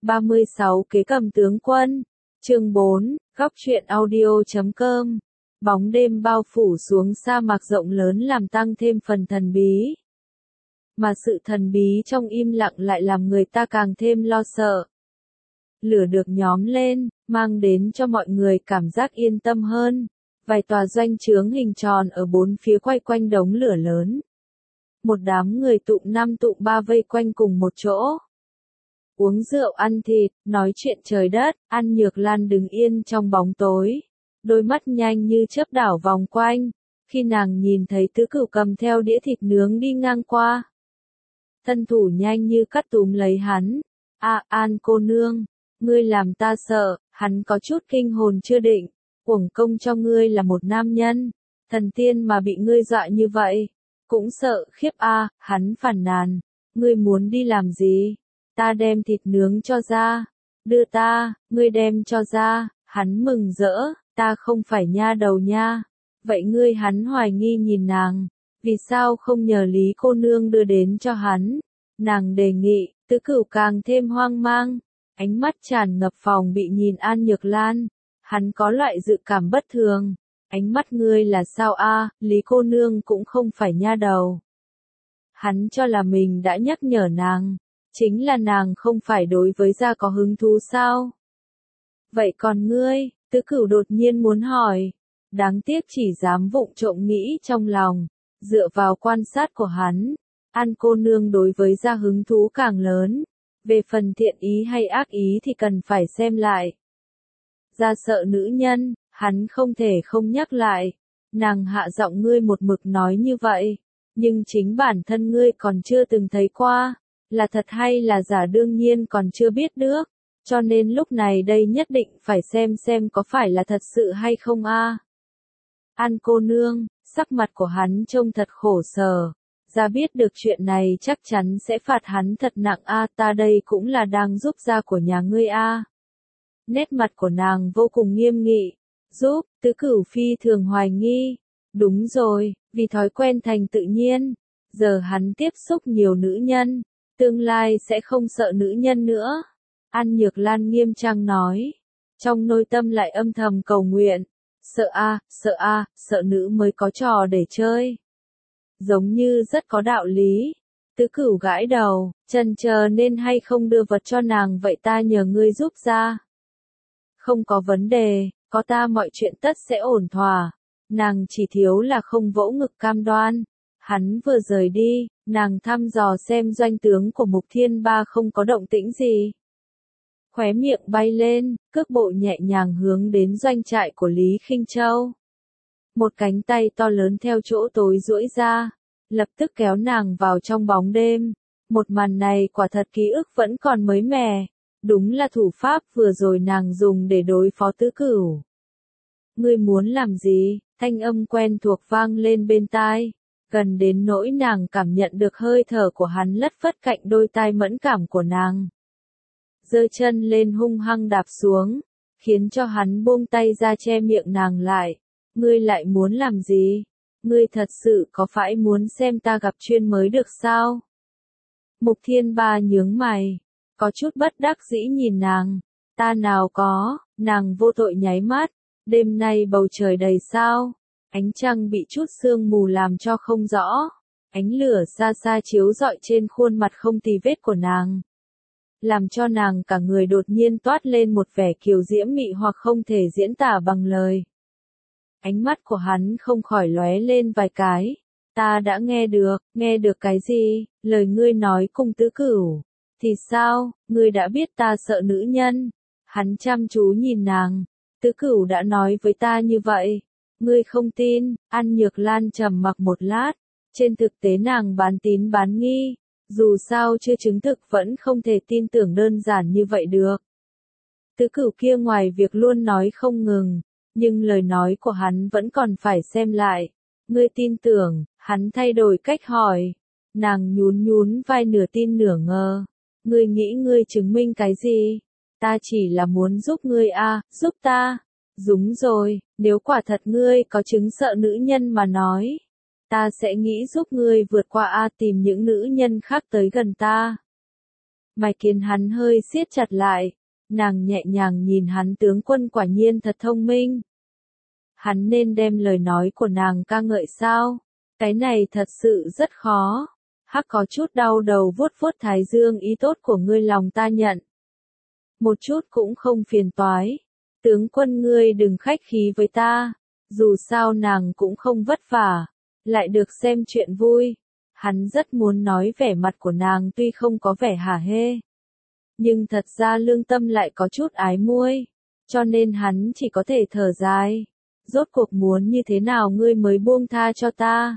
36 Kế cầm tướng quân. Chương 4, góc truyện audio.com. Bóng đêm bao phủ xuống sa mạc rộng lớn làm tăng thêm phần thần bí. Mà sự thần bí trong im lặng lại làm người ta càng thêm lo sợ. Lửa được nhóm lên, mang đến cho mọi người cảm giác yên tâm hơn. Vài tòa doanh trướng hình tròn ở bốn phía quay quanh đống lửa lớn. Một đám người tụ năm tụ ba vây quanh cùng một chỗ. Uống rượu ăn thịt, nói chuyện trời đất, An Nhược Lan đứng yên trong bóng tối. Đôi mắt nhanh như chớp đảo vòng quanh, khi nàng nhìn thấy Tứ Cửu cầm theo đĩa thịt nướng đi ngang qua. Thân thủ nhanh như cắt túm lấy hắn. An cô nương, ngươi làm ta sợ, hắn có chút kinh hồn chưa định. Uổng công cho ngươi là một nam nhân, thần tiên mà bị ngươi dọa như vậy. Cũng sợ khiếp hắn phản nàn. Ngươi muốn đi làm gì? Ta đem thịt nướng cho ra. Đưa ta, ngươi đem cho ra. Hắn mừng rỡ, ta không phải nha đầu nha. Vậy ngươi hắn hoài nghi nhìn nàng. Vì sao không nhờ Lý cô nương đưa đến cho hắn? Nàng đề nghị, Tứ Cửu càng thêm hoang mang. Ánh mắt tràn ngập phòng bị nhìn An Nhược Lan. Hắn có loại dự cảm bất thường. Ánh mắt ngươi là sao Lý cô nương cũng không phải nha đầu. Hắn cho là mình đã nhắc nhở nàng. Chính là nàng không phải đối với gia có hứng thú sao? Vậy còn ngươi? Tứ Cửu đột nhiên muốn hỏi. Đáng tiếc chỉ dám vụng trộm nghĩ trong lòng. Dựa vào quan sát của hắn, An cô nương đối với gia hứng thú càng lớn. Về phần thiện ý hay ác ý thì cần phải xem lại. Gia sợ nữ nhân, hắn không thể không nhắc lại. Nàng hạ giọng ngươi một mực nói như vậy. Nhưng chính bản thân ngươi còn chưa từng thấy qua. Là thật hay là giả đương nhiên còn chưa biết được. Cho nên lúc này đây nhất định phải xem có phải là thật sự hay không An cô nương, sắc mặt của hắn trông thật khổ sở. Gia biết được chuyện này chắc chắn sẽ phạt hắn thật nặng ta đây cũng là đang giúp gia của nhà ngươi Nét mặt của nàng vô cùng nghiêm nghị. Giúp, Tứ Cửu phi thường hoài nghi. Đúng rồi, vì thói quen thành tự nhiên. Giờ hắn tiếp xúc nhiều nữ nhân. Tương lai sẽ không sợ nữ nhân nữa. An Nhược Lan nghiêm trang nói. Trong nội tâm lại âm thầm cầu nguyện. Sợ nữ mới có trò để chơi. Giống như rất có đạo lý. Tứ Cửu gãi đầu, chần chờ nên hay không đưa vật cho nàng vậy ta nhờ ngươi giúp ra. Không có vấn đề, có ta mọi chuyện tất sẽ ổn thỏa. Nàng chỉ thiếu là không vỗ ngực cam đoan. Hắn vừa rời đi, nàng thăm dò xem doanh tướng của Mục Thiên Ba không có động tĩnh gì. Khóe miệng bay lên, cước bộ nhẹ nhàng hướng đến doanh trại của Lý Khinh Châu. Một cánh tay to lớn theo chỗ tối duỗi ra, lập tức kéo nàng vào trong bóng đêm. Một màn này quả thật ký ức vẫn còn mới mẻ. Đúng là thủ pháp vừa rồi nàng dùng để đối phó Tứ Cửu. Ngươi muốn làm gì? Thanh âm quen thuộc vang lên bên tai. Gần đến nỗi nàng cảm nhận được hơi thở của hắn lất phất cạnh đôi tai mẫn cảm của nàng. Giơ chân lên hung hăng đạp xuống, khiến cho hắn buông tay ra che miệng nàng lại. Ngươi lại muốn làm gì? Ngươi thật sự có phải muốn xem ta gặp chuyên mới được sao? Mục Thiên Ba nhướng mày, có chút bất đắc dĩ nhìn nàng. Ta nào có, nàng vô tội nháy mắt. Đêm nay bầu trời đầy sao. Ánh trăng bị chút sương mù làm cho không rõ. Ánh lửa xa xa chiếu rọi trên khuôn mặt không tì vết của nàng. Làm cho nàng cả người đột nhiên toát lên một vẻ kiều diễm mị hoặc không thể diễn tả bằng lời. Ánh mắt của hắn không khỏi lóe lên vài cái. Ta đã nghe được cái gì? Lời ngươi nói cùng Tứ Cửu. Thì sao, ngươi đã biết ta sợ nữ nhân? Hắn chăm chú nhìn nàng. Tứ Cửu đã nói với ta như vậy. Ngươi không tin? An Nhược Lan trầm mặc một lát. Trên thực tế nàng bán tín bán nghi. Dù sao chưa chứng thực vẫn không thể tin tưởng đơn giản như vậy được. Tứ Cửu kia ngoài việc luôn nói không ngừng, nhưng lời nói của hắn vẫn còn phải xem lại. Ngươi tin tưởng? Hắn thay đổi cách hỏi. Nàng nhún vai nửa tin nửa ngờ. Ngươi nghĩ ngươi chứng minh cái gì? Ta chỉ là muốn giúp ngươi giúp ta. Đúng rồi, nếu quả thật ngươi có chứng sợ nữ nhân mà nói. Ta sẽ nghĩ giúp ngươi vượt qua tìm những nữ nhân khác tới gần ta. Mày kiến hắn hơi siết chặt lại, nàng nhẹ nhàng nhìn hắn, tướng quân quả nhiên thật thông minh. Hắn nên đem lời nói của nàng ca ngợi sao? Cái này thật sự rất khó. Hắc có chút đau đầu vuốt vuốt thái dương, ý tốt của ngươi lòng ta nhận. Một chút cũng không phiền toái. Tướng quân ngươi đừng khách khí với ta. Dù sao nàng cũng không vất vả. Lại được xem chuyện vui. Hắn rất muốn nói vẻ mặt của nàng tuy không có vẻ hả hê. Nhưng thật ra lương tâm lại có chút ái muội. Cho nên hắn chỉ có thể thở dài. Rốt cuộc muốn như thế nào ngươi mới buông tha cho ta?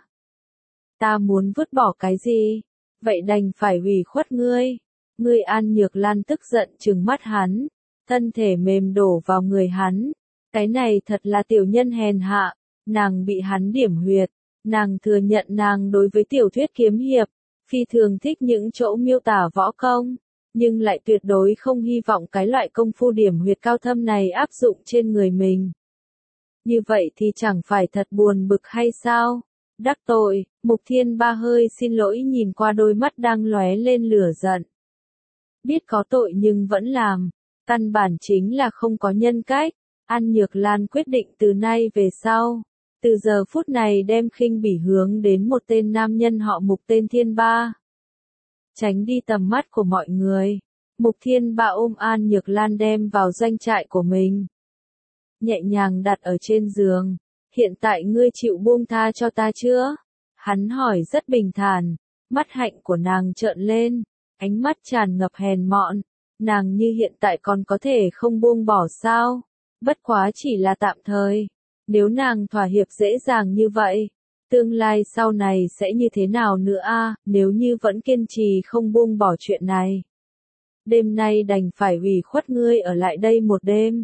Ta muốn vứt bỏ cái gì? Vậy đành phải hủy khuất ngươi. Ngươi An Nhược Lan tức giận trừng mắt hắn. Thân thể mềm đổ vào người hắn. Cái này thật là tiểu nhân hèn hạ. Nàng bị hắn điểm huyệt. Nàng thừa nhận nàng đối với tiểu thuyết kiếm hiệp. Phi thường thích những chỗ miêu tả võ công. Nhưng lại tuyệt đối không hy vọng cái loại công phu điểm huyệt cao thâm này áp dụng trên người mình. Như vậy thì chẳng phải thật buồn bực hay sao? Đắc tội, Mục Thiên Ba hơi xin lỗi nhìn qua đôi mắt đang lóe lên lửa giận. Biết có tội nhưng vẫn làm, căn bản chính là không có nhân cách. An Nhược Lan quyết định từ nay về sau, từ giờ phút này đem khinh bỉ hướng đến một tên nam nhân họ Mục tên Thiên Ba. Tránh đi tầm mắt của mọi người, Mục Thiên Ba ôm An Nhược Lan đem vào doanh trại của mình. Nhẹ nhàng đặt ở trên giường. Hiện tại ngươi chịu buông tha cho ta chưa? Hắn hỏi rất bình thản. Mắt hạnh của nàng trợn lên. Ánh mắt tràn ngập hèn mọn. Nàng như hiện tại còn có thể không buông bỏ sao? Bất quá chỉ là tạm thời. Nếu nàng thỏa hiệp dễ dàng như vậy, tương lai sau này sẽ như thế nào nữa a? Nếu như vẫn kiên trì không buông bỏ chuyện này. Đêm nay đành phải hủy khuất ngươi ở lại đây một đêm.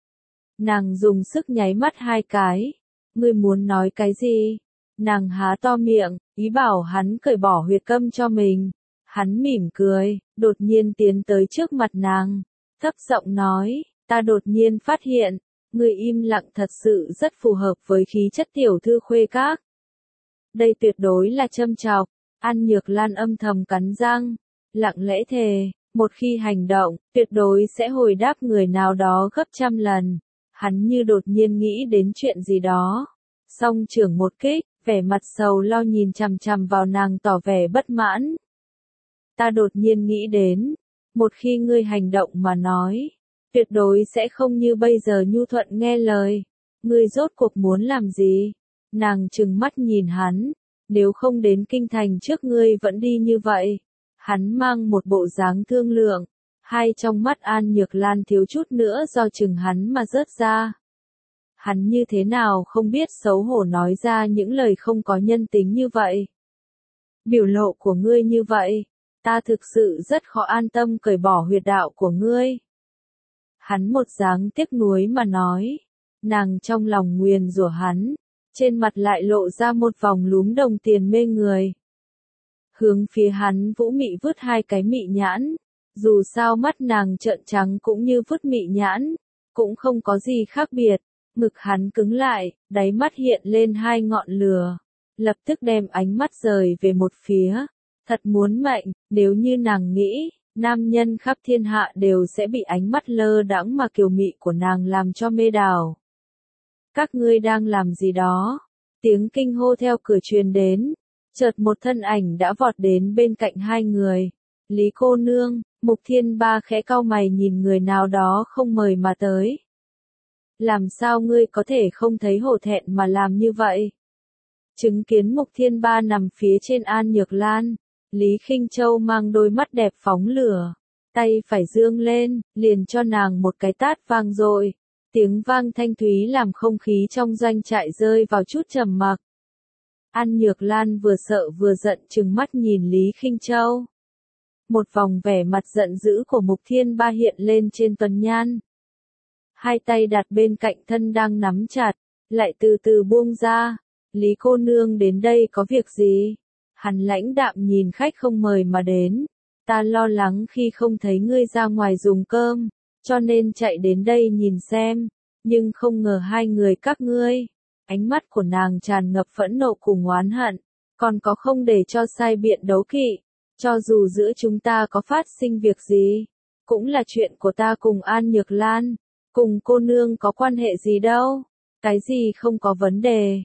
Nàng dùng sức nháy mắt hai cái. Ngươi muốn nói cái gì? Nàng há to miệng, ý bảo hắn cởi bỏ huyệt câm cho mình. Hắn mỉm cười, đột nhiên tiến tới trước mặt nàng. Thấp giọng nói, ta đột nhiên phát hiện, ngươi im lặng thật sự rất phù hợp với khí chất tiểu thư khuê các. Đây tuyệt đối là châm chọc. An Nhược Lan âm thầm cắn răng, lặng lẽ thề, một khi hành động, tuyệt đối sẽ hồi đáp người nào đó gấp trăm lần. Hắn như đột nhiên nghĩ đến chuyện gì đó. Song trưởng một kích, vẻ mặt sầu lo nhìn chằm chằm vào nàng tỏ vẻ bất mãn. Ta đột nhiên nghĩ đến, một khi ngươi hành động mà nói, tuyệt đối sẽ không như bây giờ nhu thuận nghe lời. Ngươi rốt cuộc muốn làm gì? Nàng trừng mắt nhìn hắn, nếu không đến kinh thành trước ngươi vẫn đi như vậy. Hắn mang một bộ dáng thương lượng. Hai trong mắt An Nhược Lan thiếu chút nữa do chừng hắn mà rớt ra. Hắn như thế nào không biết xấu hổ nói ra những lời không có nhân tính như vậy. Biểu lộ của ngươi như vậy, ta thực sự rất khó an tâm cởi bỏ huyệt đạo của ngươi. Hắn một dáng tiếc nuối mà nói. Nàng trong lòng nguyền rủa hắn, trên mặt lại lộ ra một vòng lúm đồng tiền mê người. Hướng phía hắn vũ mị vứt hai cái mị nhãn. Dù sao mắt nàng trợn trắng cũng như vứt mị nhãn, cũng không có gì khác biệt. Ngực hắn cứng lại, đáy mắt hiện lên hai ngọn lửa. Lập tức đem ánh mắt rời về một phía. Thật muốn mệnh, nếu như nàng nghĩ, nam nhân khắp thiên hạ đều sẽ bị ánh mắt lơ đãng mà kiều mị của nàng làm cho mê đảo. Các ngươi đang làm gì đó? Tiếng kinh hô theo cửa truyền đến. Chợt một thân ảnh đã vọt đến bên cạnh hai người. Lý cô nương. Mục Thiên Ba khẽ cau mày nhìn người nào đó không mời mà tới. Làm sao ngươi có thể không thấy hổ thẹn mà làm như vậy? Chứng kiến Mục Thiên Ba nằm phía trên An Nhược Lan, Lý Khinh Châu mang đôi mắt đẹp phóng lửa, tay phải dương lên, liền cho nàng một cái tát vang dội. Tiếng vang thanh thúy làm không khí trong doanh trại rơi vào chút trầm mặc. An Nhược Lan vừa sợ vừa giận trừng mắt nhìn Lý Khinh Châu. Một vòng vẻ mặt giận dữ của Mục Thiên Ba hiện lên trên tuần nhan. Hai tay đặt bên cạnh thân đang nắm chặt, lại từ từ buông ra. Lý cô nương đến đây có việc gì? Hắn lãnh đạm nhìn khách không mời mà đến. Ta lo lắng khi không thấy ngươi ra ngoài dùng cơm, cho nên chạy đến đây nhìn xem. Nhưng không ngờ hai người các ngươi. Ánh mắt của nàng tràn ngập phẫn nộ cùng oán hận, còn có không để cho sai biện đấu kỵ. Cho dù giữa chúng ta có phát sinh việc gì, cũng là chuyện của ta cùng An Nhược Lan, cùng cô nương có quan hệ gì đâu, cái gì không có vấn đề,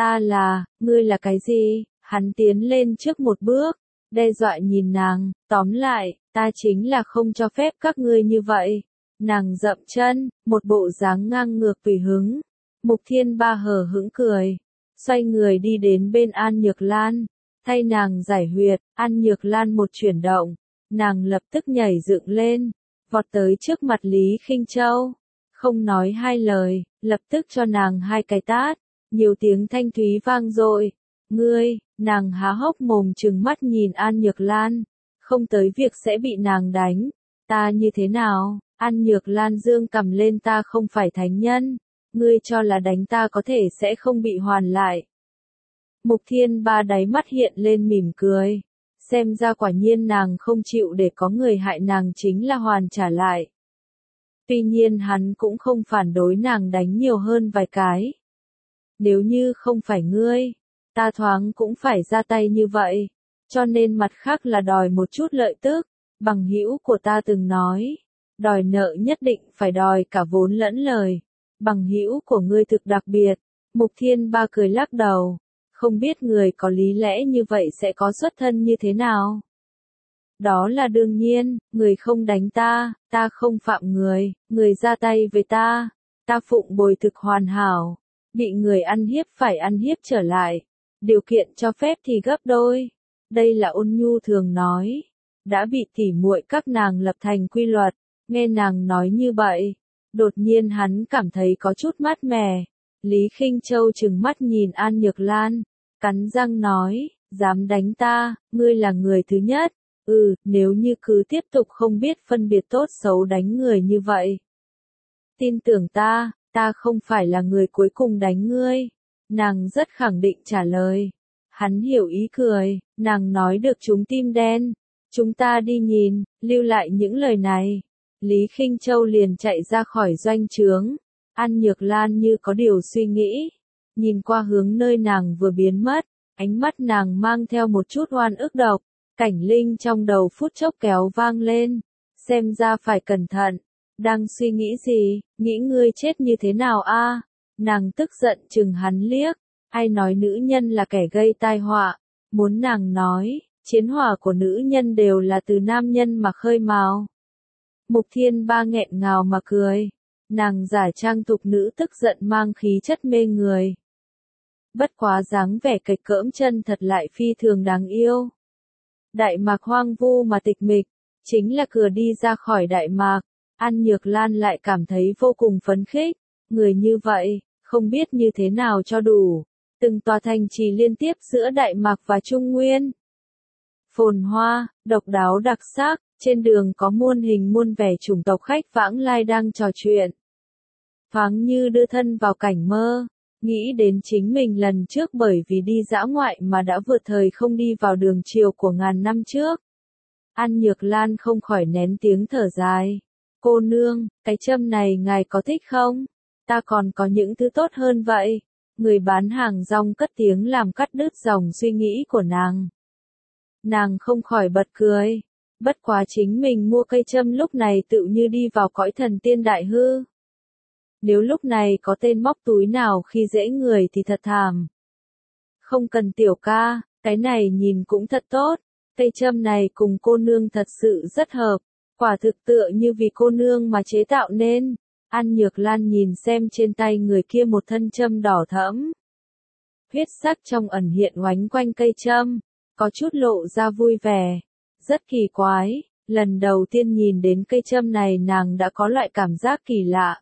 ngươi là cái gì, hắn tiến lên trước một bước, đe dọa nhìn nàng, tóm lại, ta chính là không cho phép các ngươi như vậy. Nàng dậm chân, một bộ dáng ngang ngược tùy hứng. Mục Thiên Ba hờ hững cười, xoay người đi đến bên An Nhược Lan, thay nàng giải huyệt. An Nhược Lan một chuyển động, nàng lập tức nhảy dựng lên, vọt tới trước mặt Lý Khinh Châu, không nói hai lời, lập tức cho nàng hai cái tát, nhiều tiếng thanh thúy vang dội. Ngươi, nàng há hốc mồm trừng mắt nhìn An Nhược Lan, không tới việc sẽ bị nàng đánh, ta như thế nào? An Nhược Lan dương cầm lên, ta không phải thánh nhân, ngươi cho là đánh ta có thể sẽ không bị hoàn lại. Mục Thiên Ba đáy mắt hiện lên mỉm cười, xem ra quả nhiên nàng không chịu để có người hại nàng chính là hoàn trả lại. Tuy nhiên hắn cũng không phản đối nàng đánh nhiều hơn vài cái. Nếu như không phải ngươi, ta thoáng cũng phải ra tay như vậy, cho nên mặt khác là đòi một chút lợi tức. Bằng hữu của ta từng nói, đòi nợ nhất định phải đòi cả vốn lẫn lời. Bằng hữu của ngươi thực đặc biệt. Mục Thiên Ba cười lắc đầu, không biết người có lý lẽ như vậy sẽ có xuất thân như thế nào. Đó là đương nhiên, người không đánh ta, ta không phạm người ra tay với ta phụng bồi thực hoàn hảo, bị người ăn hiếp phải ăn hiếp trở lại, điều kiện cho phép thì gấp đôi. Đây là Ôn Nhu thường nói, đã bị tỉ muội các nàng lập thành quy luật. Nghe nàng nói như vậy, đột nhiên hắn cảm thấy có chút mát mẻ. Lý Khinh Châu trừng mắt nhìn An Nhược Lan, cắn răng nói, dám đánh ta, ngươi là người thứ nhất. Nếu như cứ tiếp tục không biết phân biệt tốt xấu đánh người như vậy. Tin tưởng ta không phải là người cuối cùng đánh ngươi. Nàng rất khẳng định trả lời. Hắn hiểu ý cười, nàng nói được trúng tim đen. Chúng ta đi nhìn, lưu lại những lời này. Lý Khinh Châu liền chạy ra khỏi doanh trướng. An Nhược Lan như có điều suy nghĩ, nhìn qua hướng nơi nàng vừa biến mất, ánh mắt nàng mang theo một chút oan ức độc. Cảnh linh trong đầu phút chốc kéo vang lên, xem ra phải cẩn thận. Đang suy nghĩ gì, nghĩ ngươi chết như thế nào a? Nàng tức giận chừng hắn liếc, ai nói nữ nhân là kẻ gây tai họa, muốn nàng nói, chiến hỏa của nữ nhân đều là từ nam nhân mà khơi mào. Mục Thiên Ba nghẹn ngào mà cười, nàng giả trang tục nữ tức giận mang khí chất mê người. Bất quá dáng vẻ kịch cỡm chân thật lại phi thường đáng yêu. Đại Mạc hoang vu mà tịch mịch, chính là cửa đi ra khỏi Đại Mạc, An Nhược Lan lại cảm thấy vô cùng phấn khích, người như vậy, không biết như thế nào cho đủ. Từng tòa thành trì liên tiếp giữa Đại Mạc và Trung Nguyên. Phồn hoa, độc đáo đặc sắc, trên đường có muôn hình muôn vẻ chủng tộc khách vãng lai đang trò chuyện. Thoáng như đưa thân vào cảnh mơ. Nghĩ đến chính mình lần trước bởi vì đi dã ngoại mà đã vượt thời không đi vào đường chiều của ngàn năm trước. An Nhược Lan không khỏi nén tiếng thở dài. Cô nương, cái châm này ngài có thích không? Ta còn có những thứ tốt hơn vậy. Người bán hàng rong cất tiếng làm cắt đứt dòng suy nghĩ của nàng. Nàng không khỏi bật cười. Bất quá chính mình mua cây châm lúc này tự như đi vào cõi thần tiên đại hư. Nếu lúc này có tên móc túi nào khi dễ người thì thật thảm. Không cần tiểu ca, cái này nhìn cũng thật tốt. Cây châm này cùng cô nương thật sự rất hợp. Quả thực tựa như vì cô nương mà chế tạo nên. An Nhược Lan nhìn xem trên tay người kia một thân châm đỏ thẫm. Huyết sắc trong ẩn hiện oánh quanh cây châm. Có chút lộ ra vui vẻ. Rất kỳ quái. Lần đầu tiên nhìn đến cây châm này nàng đã có loại cảm giác kỳ lạ.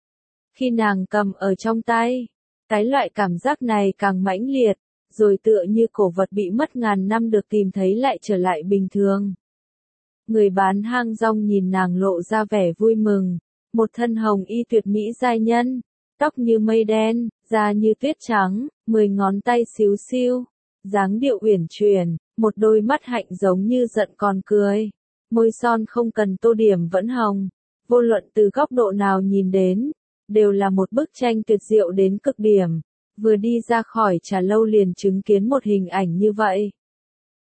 Khi nàng cầm ở trong tay, cái loại cảm giác này càng mãnh liệt, rồi tựa như cổ vật bị mất ngàn năm được tìm thấy lại trở lại bình thường. Người bán hang rong nhìn nàng lộ ra vẻ vui mừng, một thân hồng y tuyệt mỹ giai nhân, tóc như mây đen, da như tuyết trắng, 10 ngón tay xíu xiu, dáng điệu uyển chuyển, một đôi mắt hạnh giống như giận còn cười, môi son không cần tô điểm vẫn hồng, vô luận từ góc độ nào nhìn đến. Đều là một bức tranh tuyệt diệu đến cực điểm. Vừa đi ra khỏi trà lâu liền chứng kiến một hình ảnh như vậy.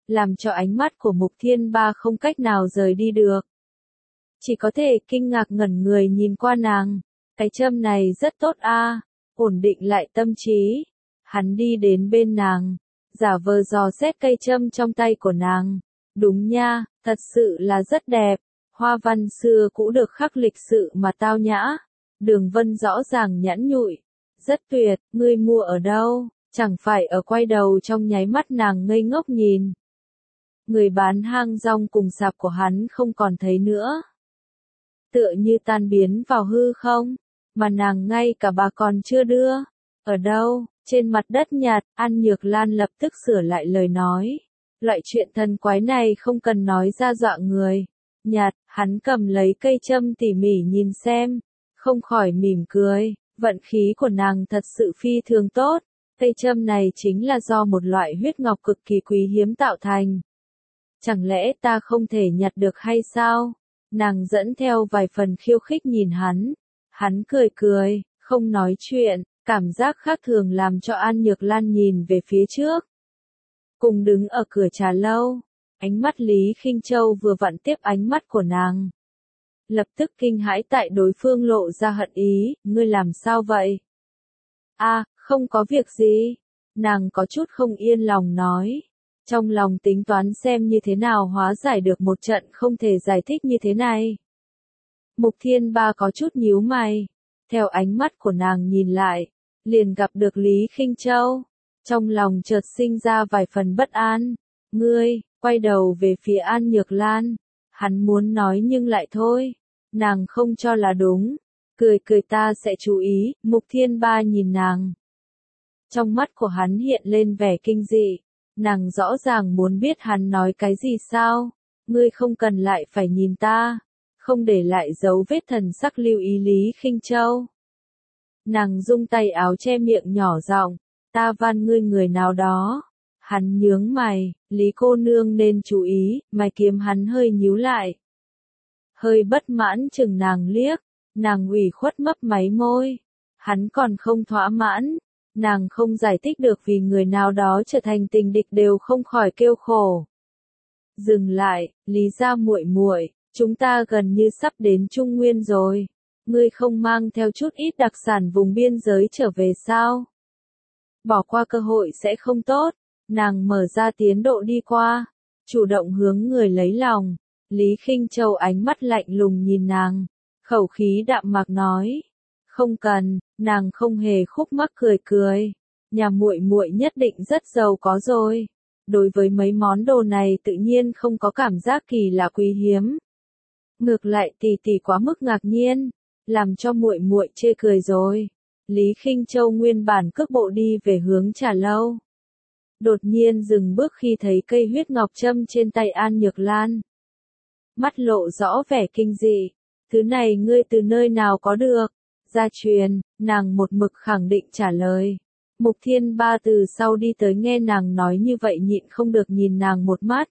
làm cho ánh mắt của Mục Thiên Ba không cách nào rời đi được. Chỉ có thể kinh ngạc ngẩn người nhìn qua nàng. Cái châm này rất tốt a, ổn định lại tâm trí. Hắn đi đến bên nàng, giả vờ dò xét cây châm trong tay của nàng. Đúng nha, thật sự là rất đẹp. Hoa văn xưa cũ được khắc lịch sự mà tao nhã. Đường vân rõ ràng nhẵn nhụi. Rất tuyệt, ngươi mua ở đâu? Chẳng phải ở quay đầu trong nháy mắt nàng ngây ngốc nhìn. Người bán hang rong cùng sạp của hắn không còn thấy nữa. Tựa như tan biến vào hư không, mà nàng ngay cả bà còn chưa đưa. Ở đâu? Trên mặt đất nhạt, An Nhược Lan lập tức sửa lại lời nói. Loại chuyện thần quái này không cần nói ra dọa người. Nhạt, hắn cầm lấy cây châm tỉ mỉ nhìn xem, không khỏi mỉm cười. Vận khí của nàng thật sự phi thường tốt. Cây châm này chính là do một loại huyết ngọc cực kỳ quý hiếm tạo thành. Chẳng lẽ ta không thể nhặt được hay sao? Nàng dẫn theo vài phần khiêu khích nhìn hắn. Hắn cười cười, không nói chuyện, cảm giác khác thường làm cho An Nhược Lan nhìn về phía trước. Cùng đứng ở cửa trà lâu, ánh mắt Lý Khinh Châu vừa vặn tiếp ánh mắt của nàng. Lập tức kinh hãi tại đối phương lộ ra hận ý, ngươi làm sao vậy? Không có việc gì. Nàng có chút không yên lòng nói. Trong lòng tính toán xem như thế nào hóa giải được một trận không thể giải thích như thế này. Mục Thiên Ba có chút nhíu mày. Theo ánh mắt của nàng nhìn lại, liền gặp được Lý Khinh Châu. Trong lòng chợt sinh ra vài phần bất an. Ngươi, quay đầu về phía An Nhược Lan. Hắn muốn nói nhưng lại thôi. Nàng không cho là đúng. Cười cười ta sẽ chú ý, Mục Thiên Ba nhìn nàng. Trong mắt của hắn hiện lên vẻ kinh dị. Nàng rõ ràng muốn biết hắn nói cái gì sao. Ngươi không cần lại phải nhìn ta. Không để lại dấu vết thần sắc lưu ý Lý Khinh Châu. Nàng rung tay áo che miệng nhỏ giọng. Ta van ngươi người nào đó. Hắn nhướng mày, Lý cô nương nên chú ý, mày kiếm hắn hơi nhíu lại. Hơi bất mãn chừng nàng liếc, nàng ủy khuất mấp máy môi. Hắn còn không thỏa mãn. Nàng không giải thích được vì người nào đó trở thành tình địch đều không khỏi kêu khổ. Dừng lại, Lý gia muội muội, chúng ta gần như sắp đến Trung Nguyên rồi. Ngươi không mang theo chút ít đặc sản vùng biên giới trở về sao? Bỏ qua cơ hội sẽ không tốt. Nàng mở ra tiến độ đi qua, chủ động hướng người lấy lòng. Lý Khinh Châu ánh mắt lạnh lùng nhìn nàng, khẩu khí đạm mạc nói. Không cần, nàng không hề khúc mắc cười cười. Nhà muội muội nhất định rất giàu có rồi. Đối với mấy món đồ này tự nhiên không có cảm giác kỳ lạ quý hiếm. Ngược lại tỷ tỷ quá mức ngạc nhiên, làm cho muội muội chê cười rồi. Lý Khinh Châu nguyên bản cước bộ đi về hướng trà lâu. Đột nhiên dừng bước khi thấy cây huyết ngọc châm trên tay An Nhược Lan. Mắt lộ rõ vẻ kinh dị. Thứ này ngươi từ nơi nào có được? Gia truyền, nàng một mực khẳng định trả lời. Mục Thiên Ba từ sau đi tới nghe nàng nói như vậy nhịn không được nhìn nàng một mắt.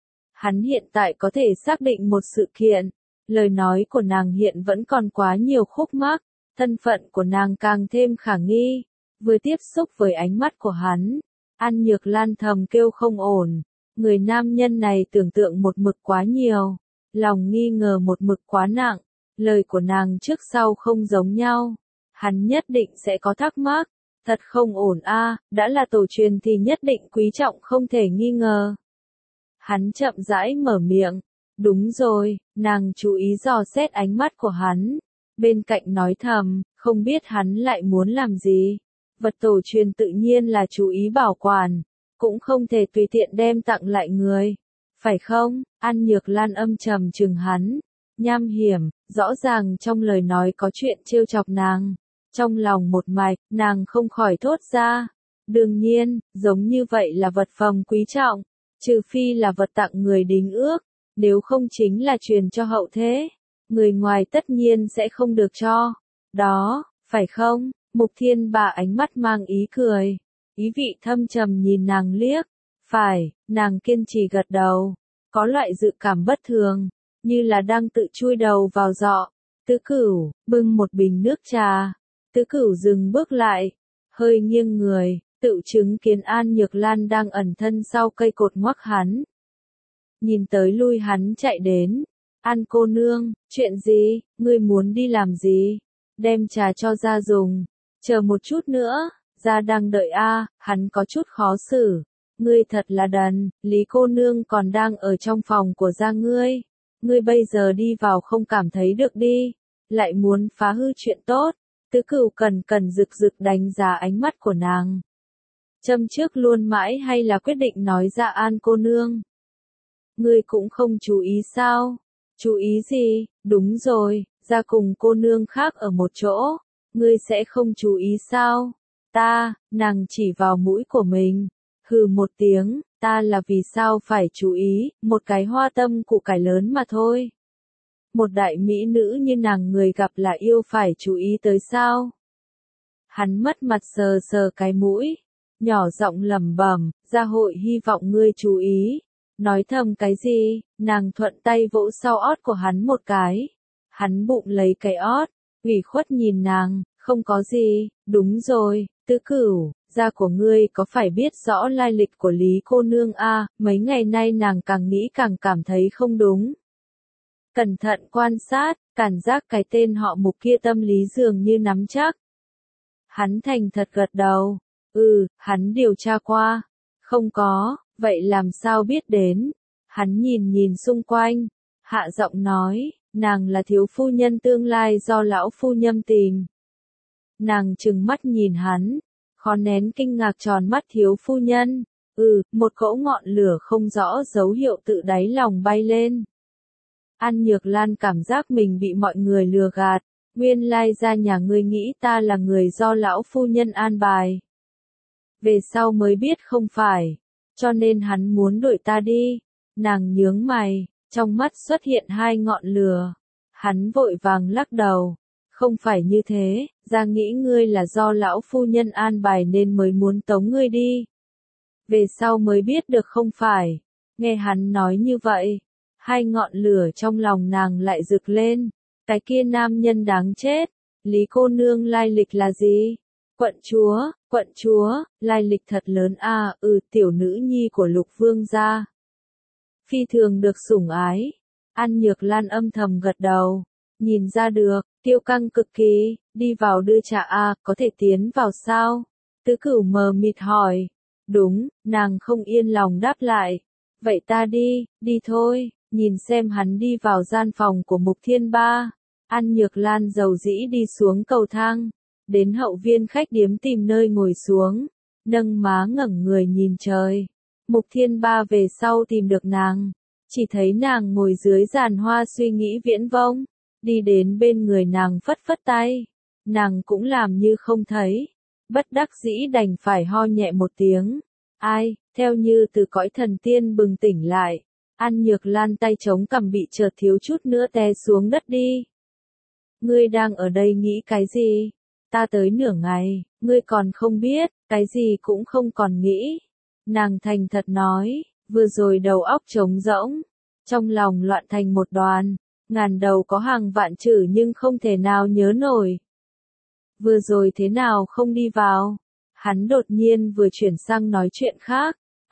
Hắn hiện tại có thể xác định một sự kiện. Lời nói của nàng hiện vẫn còn quá nhiều khúc mắc. Thân phận của nàng càng thêm khả nghi. Vừa tiếp xúc với ánh mắt của hắn, An Nhược Lan thầm kêu không ổn. Người nam nhân này tưởng tượng một mực quá nhiều. Lòng nghi ngờ một mực quá nặng. Lời của nàng trước sau không giống nhau. Hắn nhất định sẽ có thắc mắc. Thật không ổn a, đã là tổ truyền thì nhất định quý trọng không thể nghi ngờ. Hắn chậm rãi mở miệng. Đúng rồi, nàng chú ý dò xét ánh mắt của hắn. Bên cạnh nói thầm, không biết hắn lại muốn làm gì. Vật tổ truyền tự nhiên là chú ý bảo quản. Cũng không thể tùy tiện đem tặng lại người. Phải không? An Nhược Lan âm trầm chừng hắn. Nham hiểm, rõ ràng trong lời nói có chuyện trêu chọc nàng. Trong lòng một mạch, nàng không khỏi thốt ra. Đương nhiên, giống như vậy là vật phẩm quý trọng. Trừ phi là vật tặng người đính ước. Nếu không chính là truyền cho hậu thế. Người ngoài tất nhiên sẽ không được cho. Đó, phải không? Mục Thiên Ba ánh mắt mang ý cười. Ý vị thâm trầm nhìn nàng liếc. Phải, nàng kiên trì gật đầu. Có loại dự cảm bất thường. Như là đang tự chui đầu vào giọ. Tứ Cửu, bưng một bình nước trà. Tứ Cửu dừng bước lại. Hơi nghiêng người, tự chứng kiến An Nhược Lan đang ẩn thân sau cây cột ngoắc hắn. Nhìn tới lui hắn chạy đến. An cô nương, chuyện gì, ngươi muốn đi làm gì? Đem trà cho ra dùng. Chờ một chút nữa, ra đang đợi a, hắn có chút khó xử. Ngươi thật là đần, Lý cô nương còn đang ở trong phòng của gia ngươi. Ngươi bây giờ đi vào không cảm thấy được đi. Lại muốn phá hư chuyện tốt. Tứ Cửu cần rực rực đánh giá ánh mắt của nàng. Châm trước luôn mãi hay là quyết định nói ra An cô nương? Ngươi cũng không chú ý sao? Chú ý gì? Đúng rồi, ra cùng cô nương khác ở một chỗ. Ngươi sẽ không chú ý sao? Nàng chỉ vào mũi của mình. Hừ một tiếng, ta là vì sao phải chú ý, một cái hoa tâm củ cải lớn mà thôi. Một đại mỹ nữ như nàng người gặp là yêu phải chú ý tới sao? Hắn mất mặt sờ sờ cái mũi, nhỏ giọng lẩm bẩm, gia hội hy vọng ngươi chú ý. Nói thầm cái gì, nàng thuận tay vỗ sau ót của hắn một cái. Hắn bụng lấy cái ót, ủy khuất nhìn nàng, không có gì, đúng rồi, Tứ Cửu, gia của ngươi có phải biết rõ lai lịch của Lý cô nương a? Mấy ngày nay nàng càng nghĩ càng cảm thấy không đúng. Cẩn thận quan sát, cảm giác cái tên họ Mục kia tâm lý dường như nắm chắc. Hắn thành thật gật đầu, hắn điều tra qua. Không có, vậy làm sao biết đến? Hắn nhìn xung quanh, hạ giọng nói, nàng là thiếu phu nhân tương lai do lão phu nhân tìm. Nàng trừng mắt nhìn hắn, khó nén kinh ngạc tròn mắt thiếu phu nhân. Một cỗ ngọn lửa không rõ dấu hiệu tự đáy lòng bay lên. An Nhược Lan cảm giác mình bị mọi người lừa gạt, nguyên lai ra nhà ngươi nghĩ ta là người do lão phu nhân an bài. Về sau mới biết không phải, cho nên hắn muốn đuổi ta đi. Nàng nhướng mày, trong mắt xuất hiện hai ngọn lửa. Hắn vội vàng lắc đầu, không phải như thế, ra nghĩ ngươi là do lão phu nhân an bài nên mới muốn tống ngươi đi. Về sau mới biết được không phải, nghe hắn nói như vậy. Hai ngọn lửa trong lòng nàng lại rực lên. Cái kia nam nhân đáng chết. Lý cô nương lai lịch là gì? Quận chúa, lai lịch thật lớn a, tiểu nữ nhi của Lục vương gia. Phi thường được sủng ái. An Nhược Lan âm thầm gật đầu. Nhìn ra được, kiêu căng cực kỳ, đi vào đưa trà a, có thể tiến vào sao? Tứ Cửu mờ mịt hỏi. Đúng, nàng không yên lòng đáp lại. Vậy ta đi thôi. Nhìn xem hắn đi vào gian phòng của Mục Thiên Ba. An Nhược Lan dầu dĩ đi xuống cầu thang. Đến hậu viên khách điếm tìm nơi ngồi xuống. Nâng má ngẩng người nhìn trời. Mục Thiên Ba về sau tìm được nàng. Chỉ thấy nàng ngồi dưới giàn hoa suy nghĩ viễn vông. Đi đến bên người nàng phất phất tay. Nàng cũng làm như không thấy. Bất đắc dĩ đành phải ho nhẹ một tiếng. Ai, theo như từ cõi thần tiên bừng tỉnh lại. An Nhược Lan tay chống cằm bị chợt thiếu chút nữa té xuống đất đi. Ngươi đang ở đây nghĩ cái gì? Ta tới nửa ngày, ngươi còn không biết, cái gì cũng không còn nghĩ. Nàng thành thật nói, vừa rồi đầu óc trống rỗng, trong lòng loạn thành một đoàn, ngàn đầu có hàng vạn chữ nhưng không thể nào nhớ nổi. Vừa rồi thế nào không đi vào? Hắn đột nhiên vừa chuyển sang nói chuyện khác.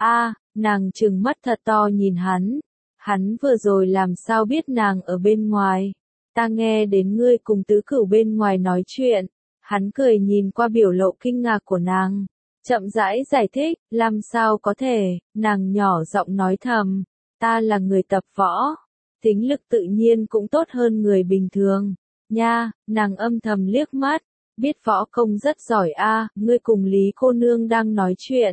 Nàng trừng mắt thật to nhìn hắn. Hắn vừa rồi làm sao biết nàng ở bên ngoài. Ta nghe đến ngươi cùng Tứ Cửu bên ngoài nói chuyện. Hắn cười nhìn qua biểu lộ kinh ngạc của nàng. Chậm rãi giải thích, làm sao có thể, nàng nhỏ giọng nói thầm. Ta là người tập võ. Tính lực tự nhiên cũng tốt hơn người bình thường. Nha, nàng âm thầm liếc mắt. Biết võ công rất giỏi a, ngươi cùng Lý cô nương đang nói chuyện.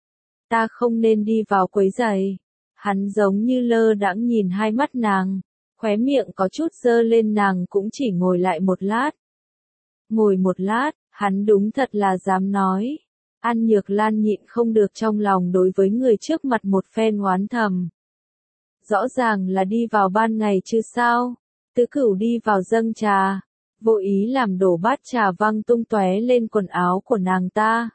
Ta không nên đi vào quấy rầy. Hắn giống như lơ đãng nhìn hai mắt nàng, khóe miệng có chút dơ lên, nàng cũng chỉ ngồi lại một lát. Ngồi một lát, hắn đúng thật là dám nói. An Nhược Lan nhịn không được trong lòng đối với người trước mặt một phen oán thầm. Rõ ràng là đi vào ban ngày chứ sao? Tứ Cửu đi vào dâng trà, vô ý làm đổ bát trà văng tung tóe lên quần áo của nàng ta.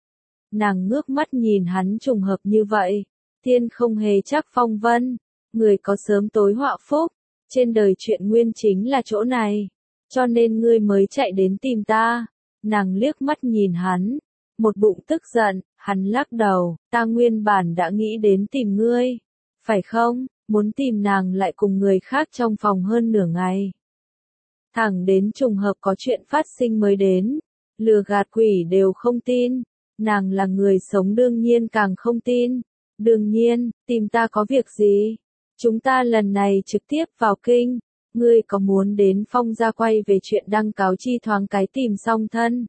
Nàng ngước mắt nhìn hắn trùng hợp như vậy. Thiên không hề chắc phong vân, người có sớm tối họa phúc, trên đời chuyện nguyên chính là chỗ này, cho nên ngươi mới chạy đến tìm ta. Nàng liếc mắt nhìn hắn, một bụng tức giận, Hắn lắc đầu, ta nguyên bản đã nghĩ đến tìm ngươi. Phải không, muốn tìm nàng lại cùng người khác trong phòng hơn nửa ngày. Thẳng đến trùng hợp có chuyện phát sinh mới đến. Lừa gạt quỷ đều không tin. Nàng là người sống đương nhiên càng không tin. Đương nhiên, tìm ta có việc gì? Chúng ta lần này trực tiếp vào kinh. Ngươi có muốn đến Phong gia quay về chuyện đăng cáo chi thoáng cái tìm song thân?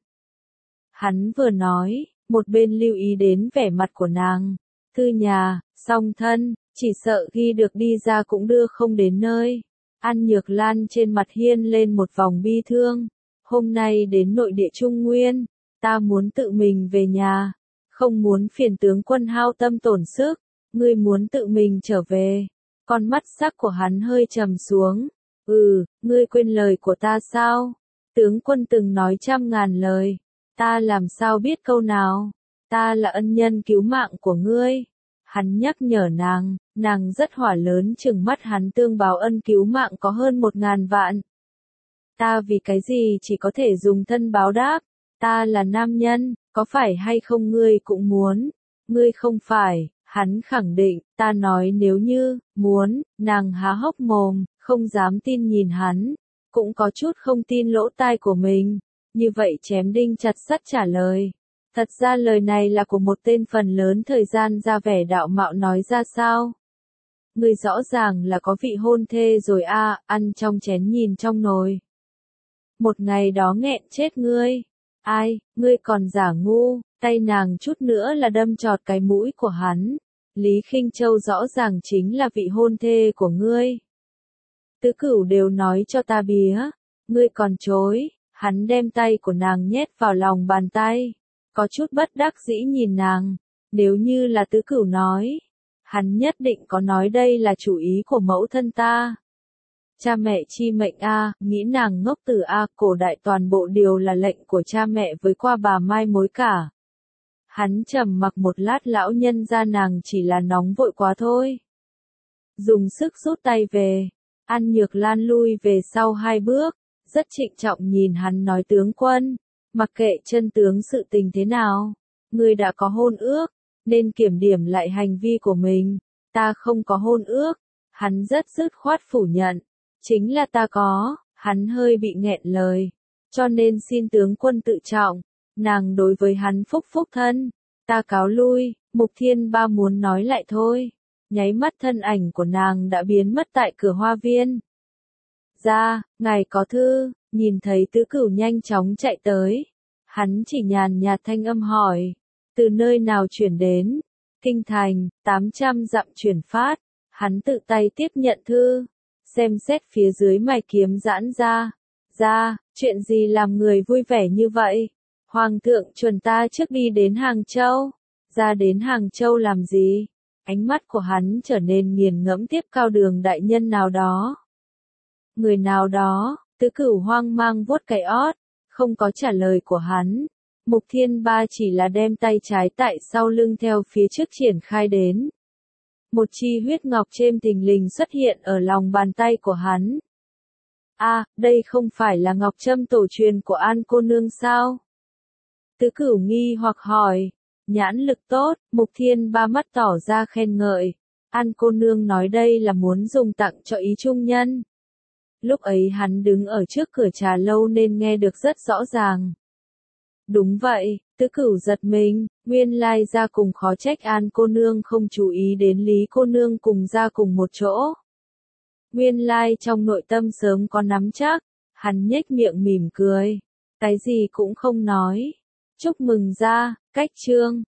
Hắn vừa nói, một bên lưu ý đến vẻ mặt của nàng. Thư nhà, song thân, chỉ sợ ghi được đi ra cũng đưa không đến nơi. An Nhược Lan trên mặt hiên lên một vòng bi thương. Hôm nay đến nội địa Trung Nguyên, ta muốn tự mình về nhà. Không muốn phiền tướng quân hao tâm tổn sức. Ngươi muốn tự mình trở về. Con mắt sắc của hắn hơi trầm xuống. Ngươi quên lời của ta sao? Tướng quân từng nói trăm ngàn lời. Ta làm sao biết câu nào? Ta là ân nhân cứu mạng của ngươi. Hắn nhắc nhở nàng rất hỏa lớn trừng mắt hắn tương báo ân cứu mạng có hơn 1.000 vạn. Ta vì cái gì chỉ có thể dùng thân báo đáp? Ta là nam nhân, có phải hay không ngươi cũng muốn? Ngươi không phải, hắn khẳng định, ta nói nếu như, muốn, nàng há hốc mồm, không dám tin nhìn hắn, cũng có chút không tin lỗ tai của mình, như vậy chém đinh chặt sắt trả lời. Thật ra lời này là của một tên phần lớn thời gian ra vẻ đạo mạo nói ra sao? Ngươi rõ ràng là có vị hôn thê rồi ăn trong chén nhìn trong nồi. Một ngày đó nghẹn chết ngươi. Ai, ngươi còn giả ngu, tay nàng chút nữa là đâm chọt cái mũi của hắn. Lý Khinh Châu rõ ràng chính là vị hôn thê của ngươi. Tứ Cửu đều nói cho ta bía, ngươi còn chối, hắn đem tay của nàng nhét vào lòng bàn tay, có chút bất đắc dĩ nhìn nàng, nếu như là Tứ Cửu nói, hắn nhất định có nói đây là chủ ý của mẫu thân ta. Cha mẹ chi mệnh nghĩ nàng ngốc tử cổ đại toàn bộ đều là lệnh của cha mẹ với qua bà mai mối cả. Hắn trầm mặc một lát lão nhân ra nàng chỉ là nóng vội quá thôi. Dùng sức rút tay về, An Nhược Lan lui về sau 2 bước, rất trịnh trọng nhìn hắn nói tướng quân, mặc kệ chân tướng sự tình thế nào, ngươi đã có hôn ước, nên kiểm điểm lại hành vi của mình, ta không có hôn ước, hắn rất dứt khoát phủ nhận, chính là ta có, hắn hơi bị nghẹn lời, cho nên xin tướng quân tự trọng. Nàng đối với hắn phúc thân, ta cáo lui, Mục Thiên Ba muốn nói lại thôi, nháy mắt thân ảnh của nàng đã biến mất tại cửa hoa viên. Ra, ngài có thư, nhìn thấy Tứ Cửu nhanh chóng chạy tới, hắn chỉ nhàn nhạt thanh âm hỏi, từ nơi nào chuyển đến, Kinh Thành, 800 dặm chuyển phát, hắn tự tay tiếp nhận thư, xem xét phía dưới mày kiếm giãn ra, chuyện gì làm người vui vẻ như vậy? Hoàng thượng chuẩn ta trước đi đến Hàng Châu. Ra đến Hàng Châu làm gì? Ánh mắt của hắn trở nên nghiền ngẫm tiếp Cao Đường đại nhân nào đó. Người nào đó, Tứ Cửu hoang mang vuốt cái ót, không có trả lời của hắn. Mục Thiên Ba chỉ là đem tay trái tại sau lưng theo phía trước triển khai đến. Một chi huyết ngọc chêm thình lình xuất hiện ở lòng bàn tay của hắn. Đây không phải là ngọc trâm tổ truyền của An cô nương sao? Tứ Cửu nghi hoặc hỏi, nhãn lực tốt, Mục Thiên Ba mắt tỏ ra khen ngợi. An cô nương nói đây là muốn dùng tặng cho ý trung nhân. Lúc ấy hắn đứng ở trước cửa trà lâu nên nghe được rất rõ ràng. Đúng vậy, Tứ Cửu giật mình, nguyên lai ra cùng khó trách An cô nương không chú ý đến Lý cô nương cùng ra cùng một chỗ. Nguyên lai trong nội tâm sớm có nắm chắc, hắn nhếch miệng mỉm cười, cái gì cũng không nói. Chúc mừng ra, cách chương.